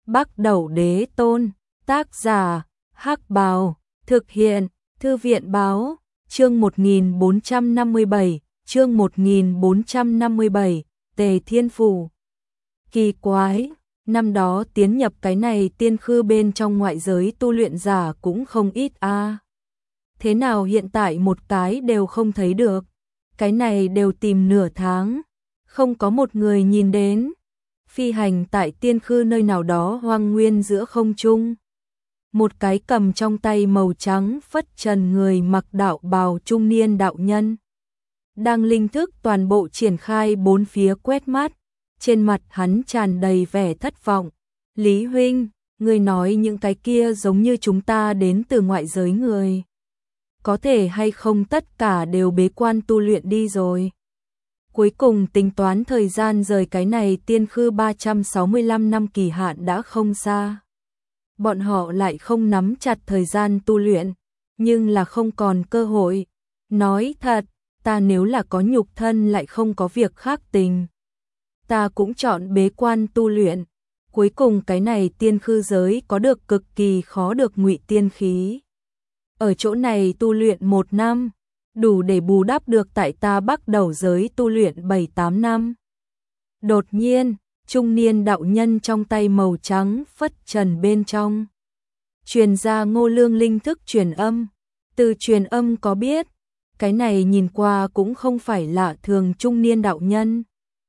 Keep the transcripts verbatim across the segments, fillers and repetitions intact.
Bắc Đẩu Đế Tôn, tác giả, Hắc Bào, thực hiện, Thư viện báo, chương một nghìn bốn trăm năm mươi bảy, chương một nghìn bốn trăm năm mươi bảy, Tề Thiên Phủ. Kỳ quái, năm đó tiến nhập cái này tiên khư bên trong ngoại giới tu luyện giả cũng không ít a. À. Thế nào hiện tại một cái đều không thấy được, cái này đều tìm nửa tháng, không có một người nhìn đến. Phi hành tại tiên khư nơi nào đó hoang nguyên giữa không trung. Một cái cầm trong tay màu trắng phất trần người mặc đạo bào trung niên đạo nhân. Đang linh thức toàn bộ triển khai bốn phía quét mắt, trên mặt hắn tràn đầy vẻ thất vọng. Lý huynh, ngươi nói những cái kia giống như chúng ta đến từ ngoại giới người. Có thể hay không tất cả đều bế quan tu luyện đi rồi. Cuối cùng tính toán thời gian rời cái này tiên khư ba trăm sáu mươi lăm năm kỳ hạn đã không xa. Bọn họ lại không nắm chặt thời gian tu luyện, nhưng là không còn cơ hội. Nói thật, ta nếu là có nhục thân lại không có việc khác tình. Ta cũng chọn bế quan tu luyện. Cuối cùng cái này tiên khư giới có được cực kỳ khó được ngụy tiên khí. Ở chỗ này tu luyện một năm, đủ để bù đắp được tại ta Bắc Đẩu giới tu luyện bảy tám năm. Đột nhiên, trung niên đạo nhân trong tay màu trắng phất trần bên trong truyền ra Ngô Lương linh thức truyền âm. Từ truyền âm có biết, cái này nhìn qua cũng không phải lạ thường trung niên đạo nhân.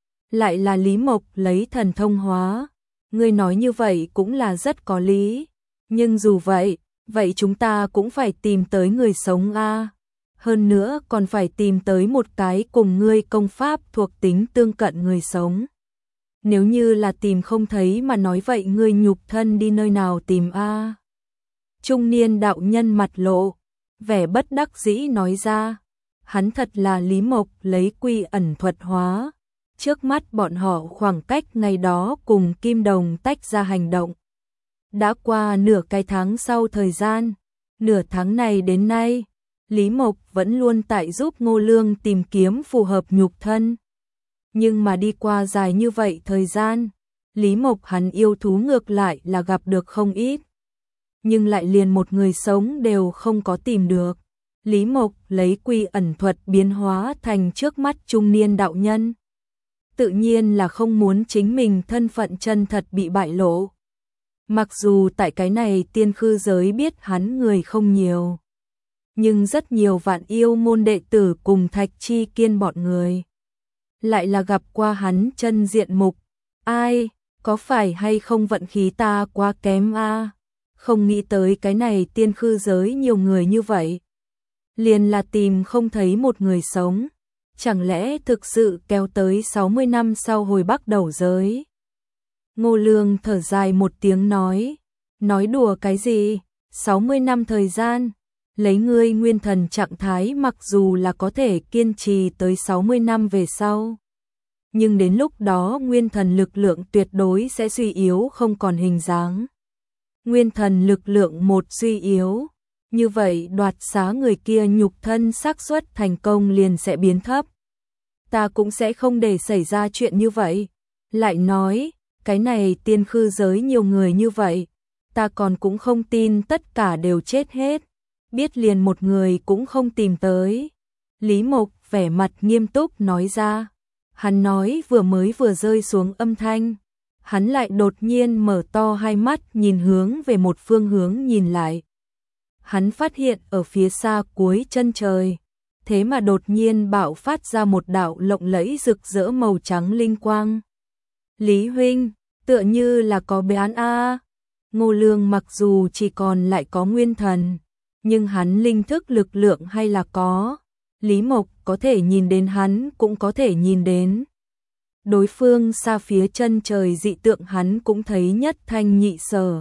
Lại là Lý Mộc lấy thần thông hóa. Ngươi nói như vậy cũng là rất có lý. Nhưng dù vậy, vậy chúng ta cũng phải tìm tới người sống a. Hơn nữa còn phải tìm tới một cái cùng ngươi công pháp thuộc tính tương cận người sống. Nếu như là tìm không thấy mà nói vậy ngươi nhục thân đi nơi nào tìm a? Trung niên đạo nhân mặt lộ vẻ bất đắc dĩ nói ra. Hắn thật là Lý Mộc lấy quy ẩn thuật hóa. Trước mắt bọn họ khoảng cách ngày đó cùng Kim Đồng tách ra hành động. Đã qua nửa cái tháng sau thời gian. Nửa tháng này đến nay, Lý Mộc vẫn luôn tại giúp Ngô Lương tìm kiếm phù hợp nhục thân. Nhưng mà đi qua dài như vậy thời gian, Lý Mộc hắn yêu thú ngược lại là gặp được không ít. Nhưng lại liền một người sống đều không có tìm được. Lý Mộc lấy quy ẩn thuật biến hóa thành trước mắt trung niên đạo nhân. Tự nhiên là không muốn chính mình thân phận chân thật bị bại lộ. Mặc dù tại cái này tiên khư giới biết hắn người không nhiều, nhưng rất nhiều vạn yêu môn đệ tử cùng Thạch Chi Kiên bọn người lại là gặp qua hắn chân diện mục. Ai, có phải hay không vận khí ta quá kém a? À? Không nghĩ tới cái này tiên khư giới nhiều người như vậy. Liền là tìm không thấy một người sống. Chẳng lẽ thực sự kéo tới sáu mươi năm sau hồi Bắc Đẩu giới? Ngô Lương thở dài một tiếng nói. Nói đùa cái gì? sáu mươi năm thời gian. Lấy ngươi nguyên thần trạng thái mặc dù là có thể kiên trì tới sáu mươi năm về sau. Nhưng đến lúc đó nguyên thần lực lượng tuyệt đối sẽ suy yếu không còn hình dáng. Nguyên thần lực lượng một suy yếu. Như vậy đoạt xá người kia nhục thân xác suất thành công liền sẽ biến thấp. Ta cũng sẽ không để xảy ra chuyện như vậy. Lại nói, cái này tiên khư giới nhiều người như vậy. Ta còn cũng không tin tất cả đều chết hết. Biết liền một người cũng không tìm tới. Lý Mộc vẻ mặt nghiêm túc nói ra. Hắn nói vừa mới vừa rơi xuống âm thanh. Hắn lại đột nhiên mở to hai mắt nhìn hướng về một phương hướng nhìn lại. Hắn phát hiện ở phía xa cuối chân trời. Thế mà đột nhiên bạo phát ra một đạo lộng lẫy rực rỡ màu trắng linh quang. Lý huynh, tựa như là có bé án a. Ngô Lương mặc dù chỉ còn lại có nguyên thần, nhưng hắn linh thức lực lượng hay là có. Lý Mộc có thể nhìn đến hắn cũng có thể nhìn đến. Đối phương xa phía chân trời dị tượng hắn cũng thấy nhất thanh nhị sở.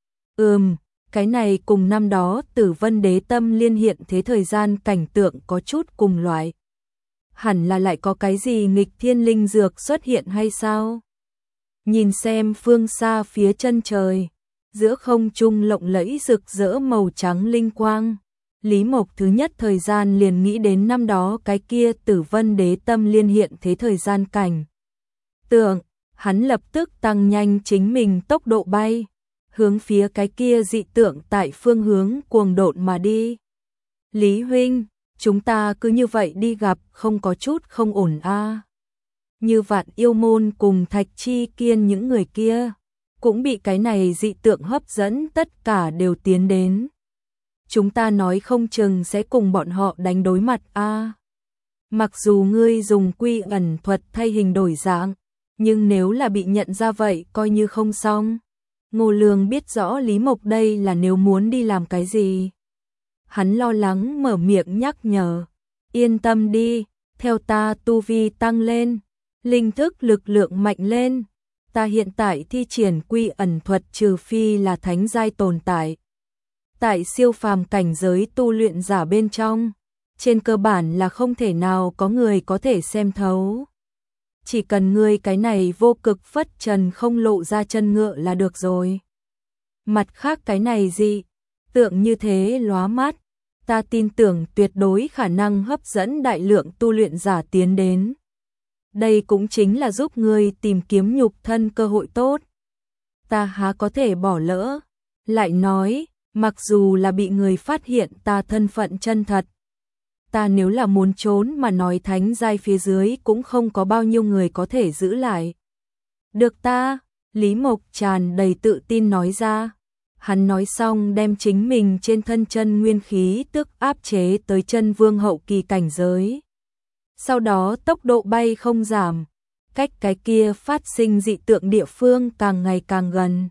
Ừm, cái này cùng năm đó Tử Vân Đế Tâm liên hiện thế thời gian cảnh tượng có chút cùng loại. Hẳn là lại có cái gì nghịch thiên linh dược xuất hiện hay sao? Nhìn xem phương xa phía chân trời, giữa không trung lộng lẫy rực rỡ màu trắng linh quang. Lý Mộc thứ nhất thời gian liền nghĩ đến năm đó cái kia Tử Vân Đế Tâm liên hiện thế thời gian cảnh. Tượng, Hắn lập tức tăng nhanh chính mình tốc độ bay, hướng phía cái kia dị tượng tại phương hướng cuồng độn mà đi. Lý huynh, chúng ta cứ như vậy đi gặp không có chút không ổn a. À. Như Vạn Yêu Môn cùng Thạch Chi Kiên những người kia, cũng bị cái này dị tượng hấp dẫn, tất cả đều tiến đến. Chúng ta nói không chừng sẽ cùng bọn họ đánh đối mặt a. À. Mặc dù ngươi dùng quy ẩn thuật thay hình đổi dạng, nhưng nếu là bị nhận ra vậy coi như không xong. Ngô Lương biết rõ Lý Mộc đây là nếu muốn đi làm cái gì. Hắn lo lắng mở miệng nhắc nhở, yên tâm đi, theo ta tu vi tăng lên, linh thức lực lượng mạnh lên, ta hiện tại thi triển quy ẩn thuật trừ phi là thánh giai tồn tại. Tại siêu phàm cảnh giới tu luyện giả bên trong, trên cơ bản là không thể nào có người có thể xem thấu. Chỉ cần ngươi cái này vô cực phất trần không lộ ra chân ngựa là được rồi. Mặt khác cái này gì, tượng như thế lóa mắt, ta tin tưởng tuyệt đối khả năng hấp dẫn đại lượng tu luyện giả tiến đến. Đây cũng chính là giúp ngươi tìm kiếm nhục thân cơ hội tốt. Ta há có thể bỏ lỡ. Lại nói, mặc dù là bị người phát hiện ta thân phận chân thật, ta nếu là muốn trốn mà nói thánh giai phía dưới cũng không có bao nhiêu người có thể giữ lại. Được ta, Lý Mộc tràn đầy tự tin nói ra. Hắn nói xong đem chính mình trên thân chân nguyên khí tức áp chế tới chân vương hậu kỳ cảnh giới. Sau đó tốc độ bay không giảm, cách cái kia phát sinh dị tượng địa phương càng ngày càng gần.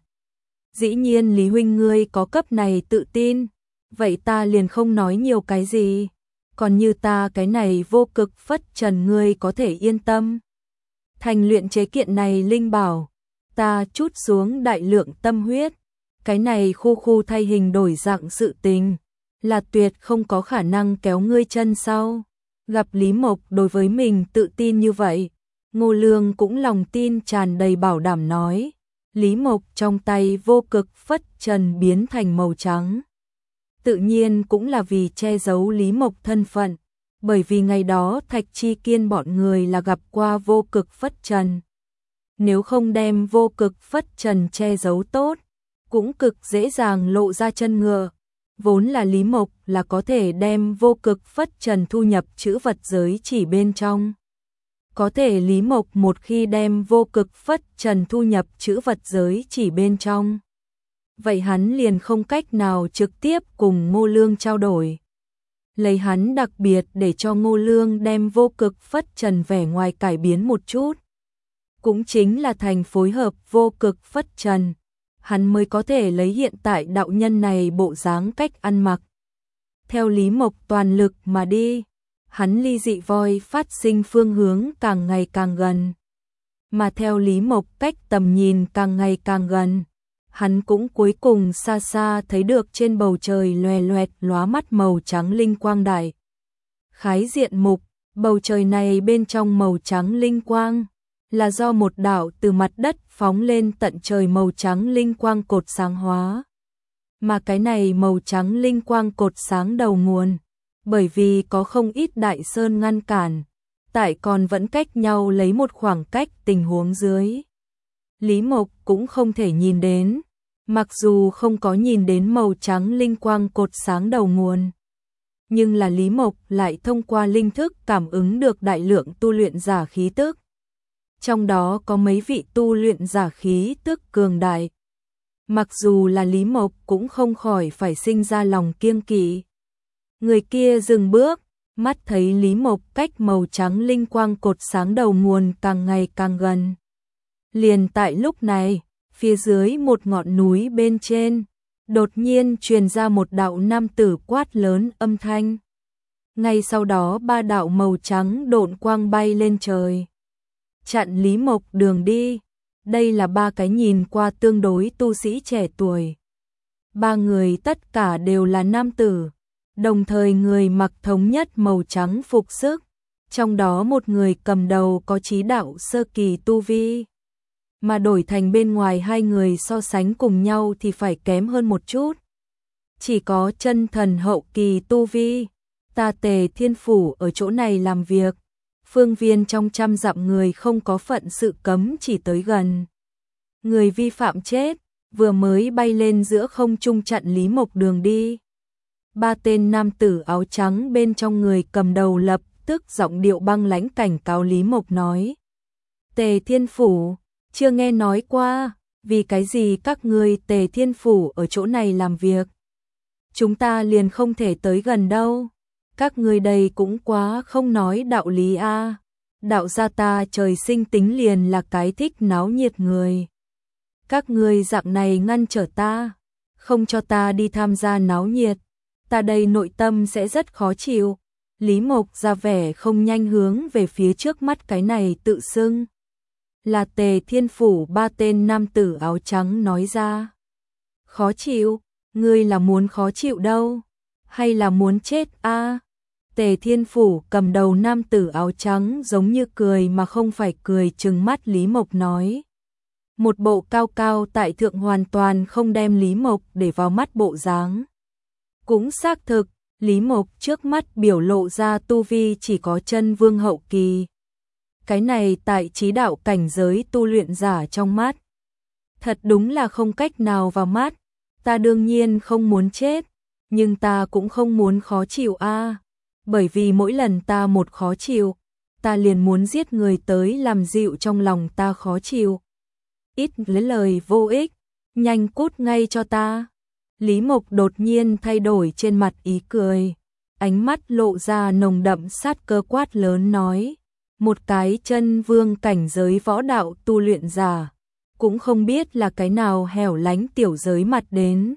Dĩ nhiên Lý huynh ngươi có cấp này tự tin, vậy ta liền không nói nhiều cái gì. Còn như ta cái này vô cực phất trần ngươi có thể yên tâm. Thành luyện chế kiện này linh bảo, ta chút xuống đại lượng tâm huyết. Cái này khu khu thay hình đổi dạng sự tình, là tuyệt không có khả năng kéo ngươi chân sau. Gặp Lý Mộc đối với mình tự tin như vậy, Ngô Lương cũng lòng tin tràn đầy bảo đảm nói. Lý Mộc trong tay vô cực phất trần biến thành màu trắng. Tự nhiên cũng là vì che giấu Lý Mộc thân phận, bởi vì ngày đó Thạch Chi Kiên bọn người là gặp qua vô cực phất trần. Nếu không đem vô cực phất trần che giấu tốt, cũng cực dễ dàng lộ ra chân ngựa. Vốn là Lý Mộc là có thể đem vô cực phất trần thu nhập chữ vật giới chỉ bên trong. Có thể Lý Mộc một khi đem vô cực phất trần thu nhập chữ vật giới chỉ bên trong, vậy hắn liền không cách nào trực tiếp cùng Ngô Lương trao đổi. Lấy hắn đặc biệt để cho Ngô Lương đem vô cực phất trần vẻ ngoài cải biến một chút. Cũng chính là thành phối hợp vô cực phất trần, hắn mới có thể lấy hiện tại đạo nhân này bộ dáng cách ăn mặc. Theo Lý Mộc toàn lực mà đi, hắn ly dị voi phát sinh phương hướng càng ngày càng gần. Mà theo Lý Mộc cách tầm nhìn càng ngày càng gần, hắn cũng cuối cùng xa xa thấy được trên bầu trời loè loẹt lóa mắt màu trắng linh quang đại. Khái diện mục, bầu trời này bên trong màu trắng linh quang, là do một đạo từ mặt đất phóng lên tận trời màu trắng linh quang cột sáng hóa. Mà cái này màu trắng linh quang cột sáng đầu nguồn, bởi vì có không ít đại sơn ngăn cản, tại còn vẫn cách nhau lấy một khoảng cách tình huống dưới. Lý Mộc cũng không thể nhìn đến, mặc dù không có nhìn đến màu trắng linh quang cột sáng đầu nguồn. Nhưng là Lý Mộc lại thông qua linh thức cảm ứng được đại lượng tu luyện giả khí tức. Trong đó có mấy vị tu luyện giả khí tức cường đại. Mặc dù là Lý Mộc cũng không khỏi phải sinh ra lòng kiêng kỵ. Người kia dừng bước, mắt thấy Lý Mộc cách màu trắng linh quang cột sáng đầu nguồn càng ngày càng gần. Liền tại lúc này, phía dưới một ngọn núi bên trên, đột nhiên truyền ra một đạo nam tử quát lớn âm thanh. Ngay sau đó ba đạo màu trắng độn quang bay lên trời, chặn Lý Mộc đường đi. Đây là ba cái nhìn qua tương đối tu sĩ trẻ tuổi. Ba người tất cả đều là nam tử, đồng thời người mặc thống nhất màu trắng phục sức, trong đó một người cầm đầu có chí đạo sơ kỳ tu vi. Mà đổi thành bên ngoài hai người so sánh cùng nhau thì phải kém hơn một chút. Chỉ có chân thần hậu kỳ tu vi. Ta Tề Thiên Phủ ở chỗ này làm việc, phương viên trong trăm dặm người không có phận sự cấm chỉ tới gần. Người vi phạm chết, vừa mới bay lên giữa không trung chặn Lý Mộc đường đi. Ba tên nam tử áo trắng bên trong người cầm đầu lập tức giọng điệu băng lãnh cảnh cáo Lý Mộc nói. Tề Thiên Phủ, chưa nghe nói qua, vì cái gì các ngươi Tề Thiên Phủ ở chỗ này làm việc? Chúng ta liền không thể tới gần đâu. Các ngươi đây cũng quá không nói đạo lý a. À. Đạo gia ta trời sinh tính liền là cái thích náo nhiệt người. Các ngươi dạng này ngăn trở ta, không cho ta đi tham gia náo nhiệt, ta đây nội tâm sẽ rất khó chịu. Lý Mộc ra vẻ không nhanh hướng về phía trước mắt cái này tự xưng là Tề Thiên Phủ ba tên nam tử áo trắng nói ra. Khó chịu, ngươi là muốn khó chịu đâu, hay là muốn chết a? À? Tề Thiên Phủ cầm đầu nam tử áo trắng giống như cười mà không phải cười trừng mắt Lý Mộc nói. Một bộ cao cao tại thượng hoàn toàn không đem Lý Mộc để vào mắt bộ dáng. Cũng xác thực, Lý Mộc trước mắt biểu lộ ra tu vi chỉ có chân vương hậu kỳ. Cái này tại trí đạo cảnh giới tu luyện giả trong mắt. Thật đúng là không cách nào vào mắt, ta đương nhiên không muốn chết, nhưng ta cũng không muốn khó chịu a. À, bởi vì mỗi lần ta một khó chịu, ta liền muốn giết người tới làm dịu trong lòng ta khó chịu. Ít lấy lời vô ích, nhanh cút ngay cho ta. Lý Mộc đột nhiên thay đổi trên mặt ý cười, ánh mắt lộ ra nồng đậm sát cơ quát lớn nói. Một cái chân vương cảnh giới võ đạo tu luyện giả, cũng không biết là cái nào hẻo lánh tiểu giới mặt đến.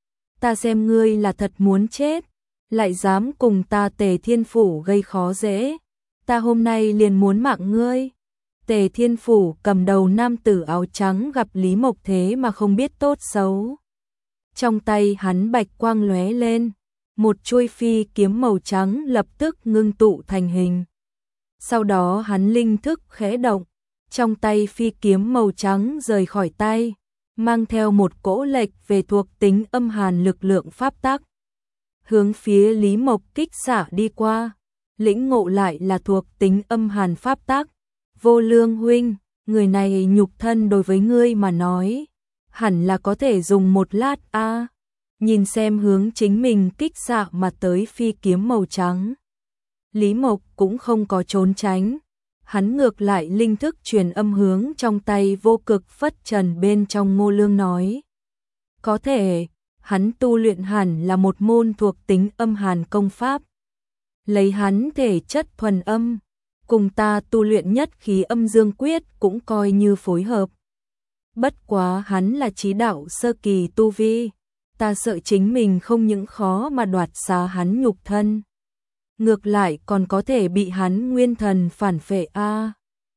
Ta xem ngươi là thật muốn chết, lại dám cùng ta Tề Thiên Phủ gây khó dễ, ta hôm nay liền muốn mạng ngươi. Tề Thiên Phủ cầm đầu nam tử áo trắng gặp Lý Mộc thế mà không biết tốt xấu. Trong tay hắn bạch quang lóe lên, một chuôi phi kiếm màu trắng lập tức ngưng tụ thành hình. Sau đó hắn linh thức khẽ động, trong tay phi kiếm màu trắng rời khỏi tay, mang theo một cỗ lệch về thuộc tính âm hàn lực lượng pháp tắc. Hướng phía Lý Mộc kích xả đi qua, lĩnh ngộ lại là thuộc tính âm hàn pháp tắc. Vô Lương huynh, người này nhục thân đối với ngươi mà nói, hẳn là có thể dùng một lát a. À. Nhìn xem hướng chính mình kích xạ mà tới phi kiếm màu trắng. Lý Mộc cũng không có trốn tránh, hắn ngược lại linh thức truyền âm hướng trong tay vô cực phất trần bên trong Ngô Lương nói. Có thể, hắn tu luyện hẳn là một môn thuộc tính âm hàn công pháp. Lấy hắn thể chất thuần âm, cùng ta tu luyện nhất khí âm dương quyết cũng coi như phối hợp. Bất quá hắn là chí đạo sơ kỳ tu vi, ta sợ chính mình không những khó mà đoạt xá hắn nhục thân, ngược lại còn có thể bị hắn nguyên thần phản phệ a. À.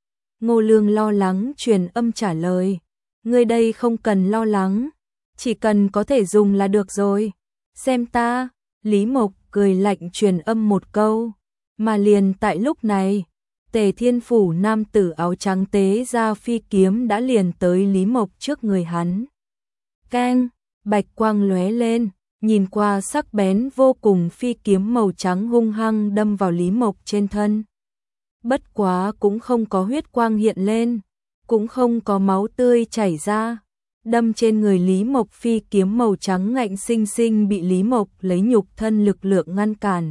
Ngô Lương lo lắng truyền âm trả lời, ngươi đây không cần lo lắng, chỉ cần có thể dùng là được rồi. Xem ta, Lý Mộc cười lạnh truyền âm một câu, mà liền tại lúc này, Tề Thiên Phủ nam tử áo trắng tế ra phi kiếm đã liền tới Lý Mộc trước người hắn. Keng, bạch quang lóe lên, nhìn qua sắc bén vô cùng phi kiếm màu trắng hung hăng đâm vào Lý Mộc trên thân. Bất quá cũng không có huyết quang hiện lên, cũng không có máu tươi chảy ra. Đâm trên người Lý Mộc phi kiếm màu trắng ngạnh sinh sinh bị Lý Mộc lấy nhục thân lực lượng ngăn cản.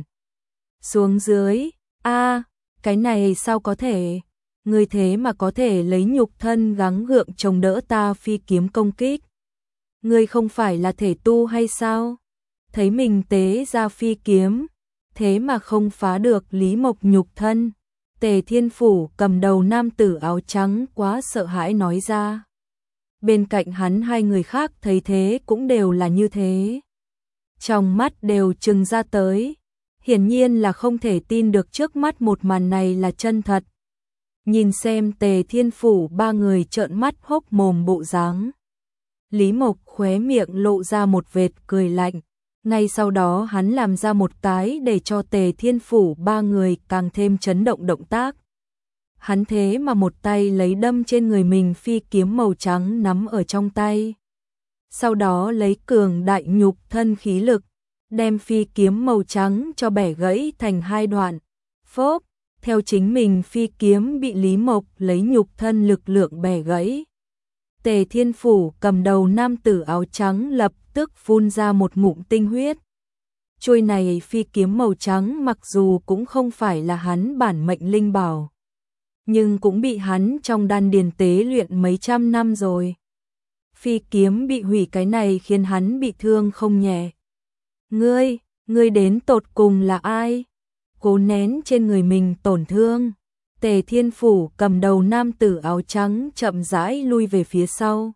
Xuống dưới, a à, cái này sao có thể? Người thế mà có thể lấy nhục thân gắng gượng chống đỡ ta phi kiếm công kích. Ngươi không phải là thể tu hay sao? Thấy mình tế ra phi kiếm, thế mà không phá được Lý Mộc nhục thân. Tề Thiên Phủ cầm đầu nam tử áo trắng quá sợ hãi nói ra. Bên cạnh hắn hai người khác thấy thế cũng đều là như thế. Trong mắt đều trừng ra tới. Hiển nhiên là không thể tin được trước mắt một màn này là chân thật. Nhìn xem Tề Thiên Phủ ba người trợn mắt hốc mồm bộ dáng. Lý Mộc khóe miệng lộ ra một vệt cười lạnh. Ngay sau đó hắn làm ra một cái để cho Tề Thiên Phủ ba người càng thêm chấn động động tác. Hắn thế mà một tay lấy đâm trên người mình phi kiếm màu trắng nắm ở trong tay. Sau đó lấy cường đại nhục thân khí lực, đem phi kiếm màu trắng cho bẻ gãy thành hai đoạn. Phốp, theo chính mình phi kiếm bị Lý Mộc lấy nhục thân lực lượng bẻ gãy. Tề Thiên Phủ cầm đầu nam tử áo trắng lập tức phun ra một ngụm tinh huyết. Chuôi này phi kiếm màu trắng mặc dù cũng không phải là hắn bản mệnh linh bảo, nhưng cũng bị hắn trong đan điền tế luyện mấy trăm năm rồi. Phi kiếm bị hủy cái này khiến hắn bị thương không nhẹ. Ngươi, ngươi đến tột cùng là ai? Cố nén trên người mình tổn thương. Tề Thiên Phủ cầm đầu nam tử áo trắng chậm rãi lui về phía sau.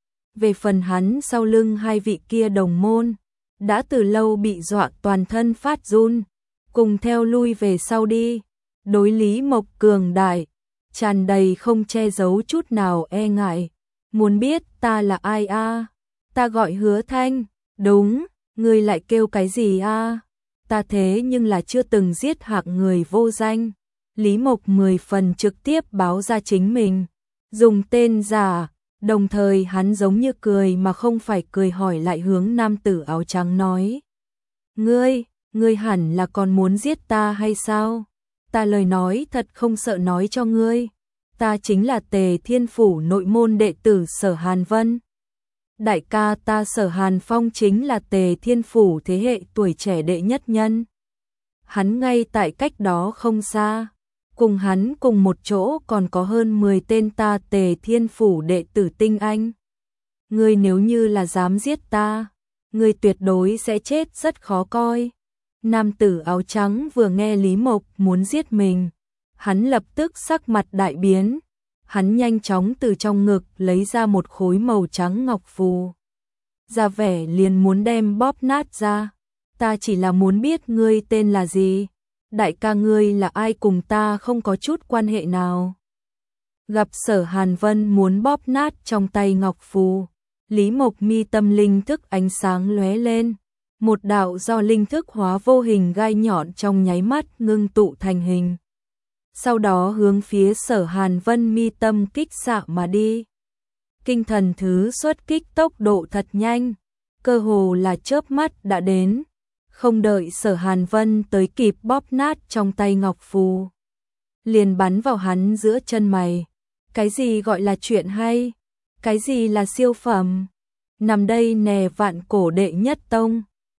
Về phần hắn sau lưng hai vị kia đồng môn, đã từ lâu bị dọa toàn thân phát run, cùng theo lui về sau đi. Đối Lý Mộc cường đại, tràn đầy không che giấu chút nào e ngại. Muốn biết ta là ai a? À? Ta gọi Hứa Thanh. Đúng, ngươi lại kêu cái gì a? À? Ta thế nhưng là chưa từng giết hạng người vô danh. Lý Mộc mười phần trực tiếp báo ra chính mình, dùng tên giả, đồng thời hắn giống như cười mà không phải cười hỏi lại hướng nam tử áo trắng nói. Ngươi, ngươi hẳn là còn muốn giết ta hay sao? Ta lời nói thật không sợ nói cho ngươi. Ta chính là Tề Thiên Phủ nội môn đệ tử Sở Hàn Vân. Đại ca ta Sở Hàn Phong chính là Tề Thiên Phủ thế hệ tuổi trẻ đệ nhất nhân. Hắn ngay tại cách đó không xa. Cùng hắn cùng một chỗ còn có hơn mười tên ta Tề Thiên Phủ đệ tử tinh anh. Ngươi nếu như là dám giết ta, ngươi tuyệt đối sẽ chết rất khó coi. Nam tử áo trắng vừa nghe Lý Mộc muốn giết mình, hắn lập tức sắc mặt đại biến. Hắn nhanh chóng từ trong ngực lấy ra một khối màu trắng ngọc phù. Ra vẻ liền muốn đem bóp nát ra. Ta chỉ là muốn biết ngươi tên là gì. Đại ca ngươi là ai cùng ta không có chút quan hệ nào. Gặp Sở Hàn Vân muốn bóp nát trong tay ngọc phù, Lý Mộc mi tâm linh thức ánh sáng lóe lên. Một đạo do linh thức hóa vô hình gai nhọn trong nháy mắt ngưng tụ thành hình. Sau đó hướng phía Sở Hàn Vân mi tâm kích xạ mà đi. Kinh thần thứ xuất kích tốc độ thật nhanh, cơ hồ là chớp mắt đã đến. Không đợi Sở Hàn Vân tới kịp bóp nát trong tay ngọc phù, liền bắn vào hắn giữa chân mày. Cái gì gọi là chuyện hay? Cái gì là siêu phẩm? Nằm đây nè vạn cổ đệ nhất tông,